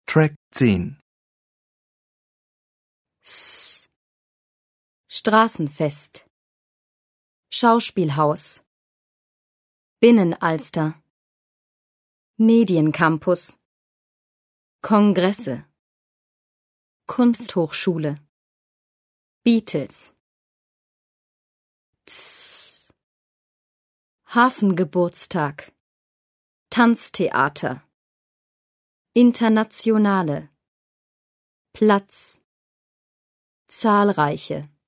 Track 10. S. Straßenfest. Schauspielhaus. Binnenalster. Mediencampus. Kongresse. Kunsthochschule. Beatles. Z. Hafengeburtstag. Tanztheater. Internationale. Platz. Zahlreiche.